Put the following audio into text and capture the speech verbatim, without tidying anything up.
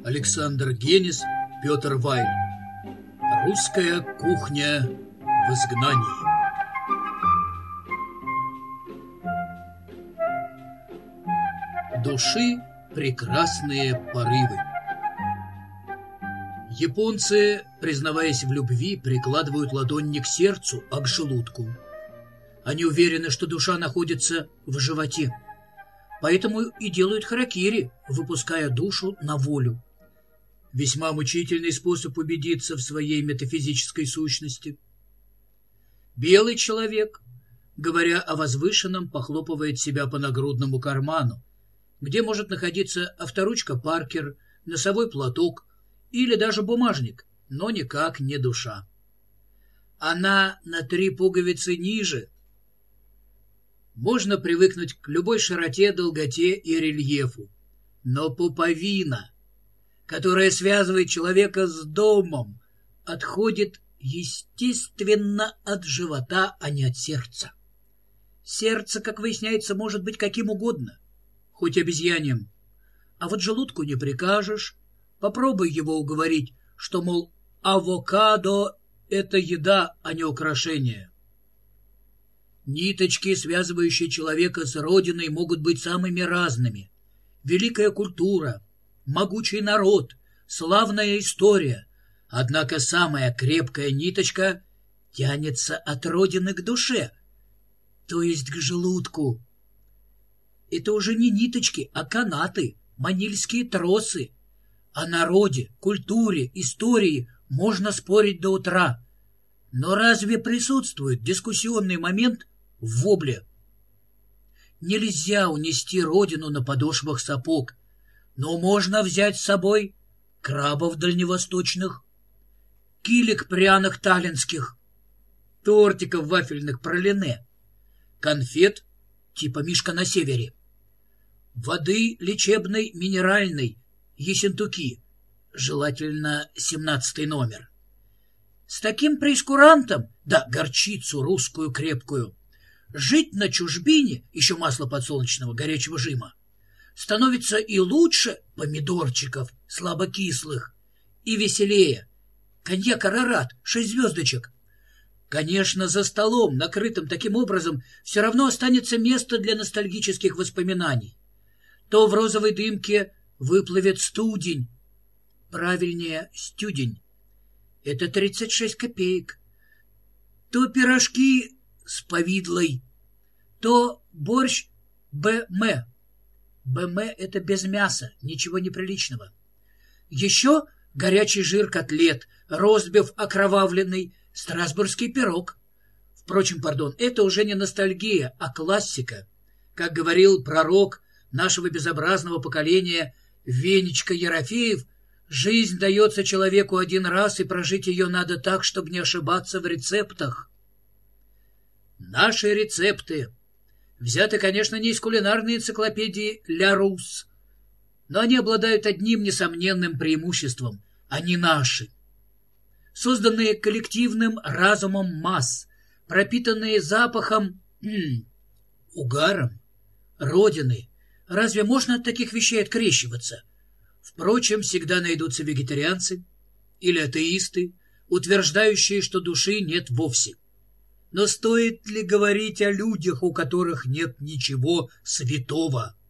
Александр Генис, Петр Вайль. Русская кухня в изгнании. Души прекрасные порывы. Японцы, признаваясь в любви, прикладывают ладонь не к сердцу, а к желудку. Они уверены, что душа находится в животе. Поэтому и делают харакири, выпуская душу на волю. Весьма мучительный способ убедиться в своей метафизической сущности. Белый человек, говоря о возвышенном, похлопывает себя по нагрудному карману, где может находиться авторучка Паркер, носовой платок или даже бумажник, но никак не душа. Она на три пуговицы ниже. Можно привыкнуть к любой широте, долготе и рельефу, но пуповина, которая связывает человека с домом, отходит естественно от живота, а не от сердца. Сердце, как выясняется, может быть каким угодно, хоть обезьяньем, а вот желудку не прикажешь. Попробуй его уговорить, что, мол, авокадо — это еда, а не украшение. Ниточки, связывающие человека с родиной, могут быть самыми разными. Великая культура, могучий народ, славная история. Однако самая крепкая ниточка тянется от родины к душе, то есть к желудку. Это уже не ниточки, а канаты, манильские тросы. О народе, культуре, истории можно спорить до утра. Но разве присутствует дискуссионный момент в вобле? Нельзя унести родину на подошвах сапог, но можно взять с собой крабов дальневосточных, килек пряных таллинских, тортиков вафельных пролине, конфет типа «Мишка на севере», воды лечебной минеральной, ессентуки, желательно семнадцатый номер. С таким прейскурантом, да горчицу русскую крепкую, жить на чужбине, еще масло подсолнечного, горячего жима, становится и лучше помидорчиков слабокислых, и веселее. Коньяк Арарат, шесть звездочек. Конечно, за столом, накрытым таким образом, все равно останется место для ностальгических воспоминаний. То в розовой дымке выплывет студень, правильнее стюдень. Это тридцать шесть копеек. То пирожки с повидлой, то борщ БМ. БМ — это без мяса, ничего неприличного. Еще горячий жир котлет, ростбиф окровавленный, страсбургский пирог. Впрочем, пардон, это уже не ностальгия, а классика. Как говорил пророк нашего безобразного поколения Венечка Ерофеев, жизнь дается человеку один раз, и прожить ее надо так, чтобы не ошибаться в рецептах. Наши рецепты взяты, конечно, не из кулинарной энциклопедии «Ля Рус», но они обладают одним несомненным преимуществом — они наши. Созданные коллективным разумом масс, пропитанные запахом, м-м, угаром, родины. Разве можно от таких вещей открещиваться? Впрочем, всегда найдутся вегетарианцы или атеисты, утверждающие, что души нет вовсе. Но стоит ли говорить о людях, у которых нет ничего святого?